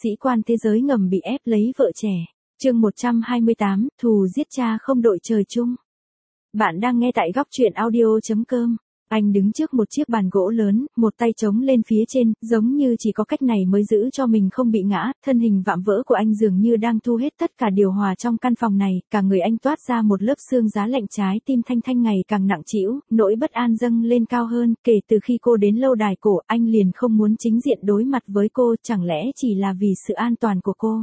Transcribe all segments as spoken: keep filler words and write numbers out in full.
sĩ quan thế giới ngầm bị ép lấy vợ trẻ. Chương một trăm hai mươi tám, thù giết cha không đội trời chung. Bạn đang nghe tại góc truyện audio chấm com. Anh đứng trước một chiếc bàn gỗ lớn, một tay chống lên phía trên, giống như chỉ có cách này mới giữ cho mình không bị ngã. Thân hình vạm vỡ của anh dường như đang thu hết tất cả điều hòa trong căn phòng này, cả người anh toát ra một lớp xương giá lạnh, trái tim Thanh Thanh ngày càng nặng trĩu, nỗi bất an dâng lên cao hơn. Kể từ khi cô đến lâu đài cổ, anh liền không muốn chính diện đối mặt với cô, chẳng lẽ chỉ là vì sự an toàn của cô?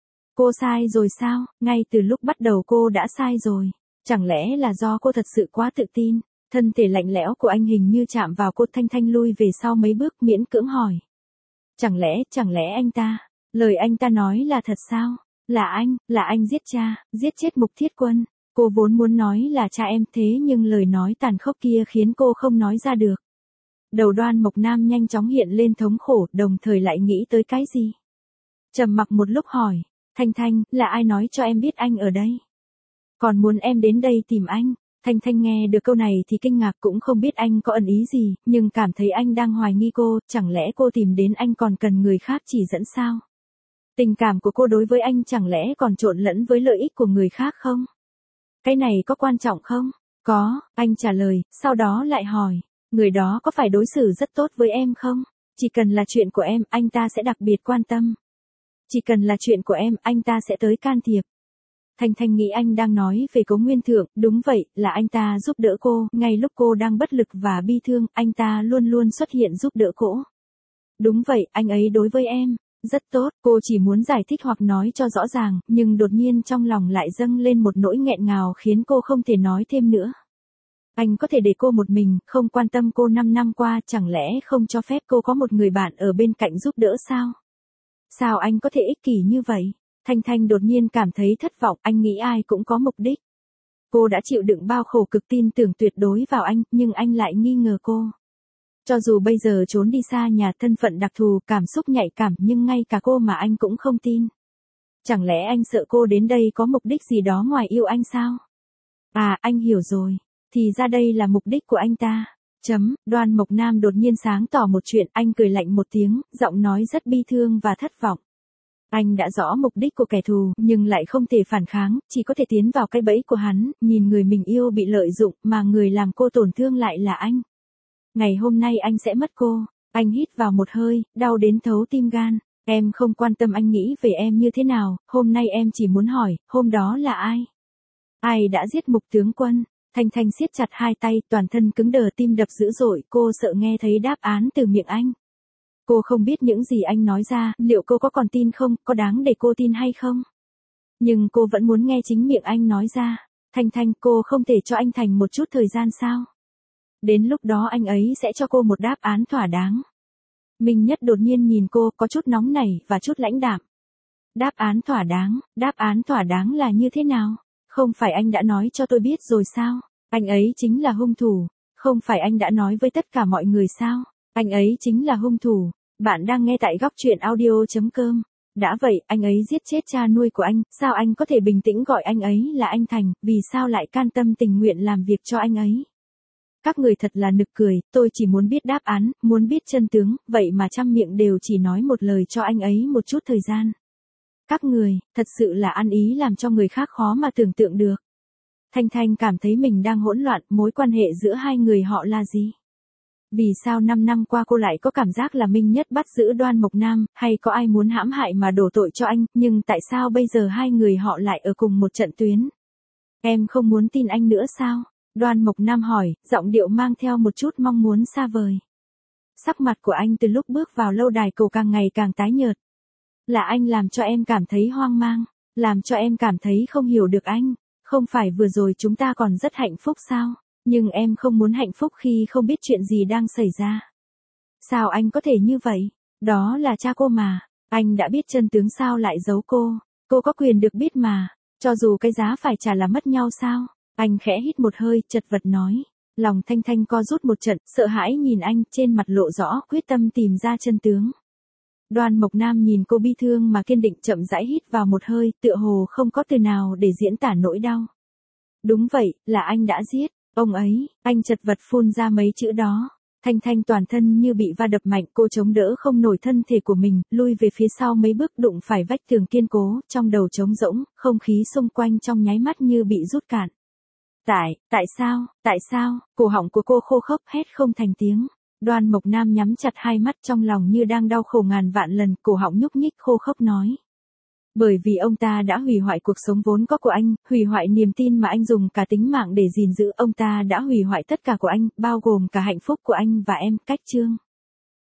Cô sai rồi sao? Ngay từ lúc bắt đầu cô đã sai rồi. Chẳng lẽ là do cô thật sự quá tự tin? Thân thể lạnh lẽo của anh hình như chạm vào cô. Thanh Thanh lui về sau mấy bước, miễn cưỡng hỏi. Chẳng lẽ, chẳng lẽ anh ta, lời anh ta nói là thật sao? Là anh, là anh giết cha, giết chết Mục Thiết Quân. Cô vốn muốn nói là cha em, thế nhưng lời nói tàn khốc kia khiến cô không nói ra được. Đầu Đoan Mộc Nam nhanh chóng hiện lên thống khổ, đồng thời lại nghĩ tới cái gì? Trầm mặc một lúc hỏi, Thanh Thanh, là ai nói cho em biết anh ở đây? Còn muốn em đến đây tìm anh? Thanh Thanh nghe được câu này thì kinh ngạc, cũng không biết anh có ẩn ý gì, nhưng cảm thấy anh đang hoài nghi cô, chẳng lẽ cô tìm đến anh còn cần người khác chỉ dẫn sao? Tình cảm của cô đối với anh chẳng lẽ còn trộn lẫn với lợi ích của người khác không? Cái này có quan trọng không? Có, anh trả lời, sau đó lại hỏi, người đó có phải đối xử rất tốt với em không? Chỉ cần là chuyện của em, anh ta sẽ đặc biệt quan tâm. Chỉ cần là chuyện của em, anh ta sẽ tới can thiệp. Thanh Thanh nghĩ anh đang nói về Cố Nguyên Thượng, đúng vậy, là anh ta giúp đỡ cô, ngay lúc cô đang bất lực và bi thương, anh ta luôn luôn xuất hiện giúp đỡ cô. Đúng vậy, anh ấy đối với em, rất tốt, cô chỉ muốn giải thích hoặc nói cho rõ ràng, nhưng đột nhiên trong lòng lại dâng lên một nỗi nghẹn ngào khiến cô không thể nói thêm nữa. Anh có thể để cô một mình, không quan tâm cô năm năm qua, chẳng lẽ không cho phép cô có một người bạn ở bên cạnh giúp đỡ sao? Sao anh có thể ích kỷ như vậy? Thanh Thanh đột nhiên cảm thấy thất vọng, anh nghĩ ai cũng có mục đích. Cô đã chịu đựng bao khổ cực, tin tưởng tuyệt đối vào anh, nhưng anh lại nghi ngờ cô. Cho dù bây giờ trốn đi xa nhà, thân phận đặc thù, cảm xúc nhạy cảm, nhưng ngay cả cô mà anh cũng không tin. Chẳng lẽ anh sợ cô đến đây có mục đích gì đó ngoài yêu anh sao? À, anh hiểu rồi. Thì ra đây là mục đích của anh ta. Chấm, Đoan Mộc Nam đột nhiên sáng tỏ một chuyện, anh cười lạnh một tiếng, giọng nói rất bi thương và thất vọng. Anh đã rõ mục đích của kẻ thù, nhưng lại không thể phản kháng, chỉ có thể tiến vào cái bẫy của hắn, nhìn người mình yêu bị lợi dụng, mà người làm cô tổn thương lại là anh. Ngày hôm nay anh sẽ mất cô. Anh hít vào một hơi, đau đến thấu tim gan. Em không quan tâm anh nghĩ về em như thế nào, hôm nay em chỉ muốn hỏi, hôm đó là ai? Ai đã giết Mục tướng quân? Thanh Thanh siết chặt hai tay, toàn thân cứng đờ, tim đập dữ dội, cô sợ nghe thấy đáp án từ miệng anh. Cô không biết những gì anh nói ra, liệu cô có còn tin không, có đáng để cô tin hay không? Nhưng cô vẫn muốn nghe chính miệng anh nói ra. Thanh Thanh, cô không thể cho anh Thành một chút thời gian sao? Đến lúc đó anh ấy sẽ cho cô một đáp án thỏa đáng. Minh Nhất đột nhiên nhìn cô, có chút nóng nảy và chút lãnh đạm. Đáp án thỏa đáng, đáp án thỏa đáng là như thế nào? Không phải anh đã nói cho tôi biết rồi sao? Anh ấy chính là hung thủ. Không phải anh đã nói với tất cả mọi người sao? Anh ấy chính là hung thủ. Bạn đang nghe tại góc truyện audio chấm com. Đã vậy, anh ấy giết chết cha nuôi của anh, sao anh có thể bình tĩnh gọi anh ấy là anh Thành, vì sao lại can tâm tình nguyện làm việc cho anh ấy? Các người thật là nực cười, tôi chỉ muốn biết đáp án, muốn biết chân tướng, vậy mà trăm miệng đều chỉ nói một lời cho anh ấy một chút thời gian. Các người, thật sự là ăn ý làm cho người khác khó mà tưởng tượng được. Thanh Thanh cảm thấy mình đang hỗn loạn, mối quan hệ giữa hai người họ là gì? Vì sao năm năm qua cô lại có cảm giác là Minh Nhất bắt giữ Đoan Mộc Nam, hay có ai muốn hãm hại mà đổ tội cho anh, nhưng tại sao bây giờ hai người họ lại ở cùng một trận tuyến? Em không muốn tin anh nữa sao? Đoan Mộc Nam hỏi, giọng điệu mang theo một chút mong muốn xa vời. Sắc mặt của anh từ lúc bước vào lâu đài cầu càng ngày càng tái nhợt. Là anh làm cho em cảm thấy hoang mang, làm cho em cảm thấy không hiểu được anh. Không phải vừa rồi chúng ta còn rất hạnh phúc sao? Nhưng em không muốn hạnh phúc khi không biết chuyện gì đang xảy ra. Sao anh có thể như vậy? Đó là cha cô mà. Anh đã biết chân tướng sao lại giấu cô? Cô có quyền được biết mà. Cho dù cái giá phải trả là mất nhau sao? Anh khẽ hít một hơi, chật vật nói. Lòng Thanh Thanh co rút một trận, sợ hãi nhìn anh, trên mặt lộ rõ, quyết tâm tìm ra chân tướng. Đoan Mộc Nam nhìn cô bi thương mà kiên định, chậm rãi hít vào một hơi, tựa hồ không có từ nào để diễn tả nỗi đau. Đúng vậy, là anh đã giết. Ông ấy, anh chật vật phun ra mấy chữ đó. Thanh Thanh toàn thân như bị va đập mạnh, cô chống đỡ không nổi thân thể của mình, lui về phía sau mấy bước đụng phải vách tường kiên cố, trong đầu trống rỗng, không khí xung quanh trong nháy mắt như bị rút cạn. Tại, tại sao, tại sao, cổ họng của cô khô khốc hét không thành tiếng. Đoan Mộc Nam nhắm chặt hai mắt trong lòng như đang đau khổ ngàn vạn lần, cổ họng nhúc nhích khô khốc nói. Bởi vì ông ta đã hủy hoại cuộc sống vốn có của anh, hủy hoại niềm tin mà anh dùng cả tính mạng để gìn giữ, ông ta đã hủy hoại tất cả của anh, bao gồm cả hạnh phúc của anh và em, Cách Trương.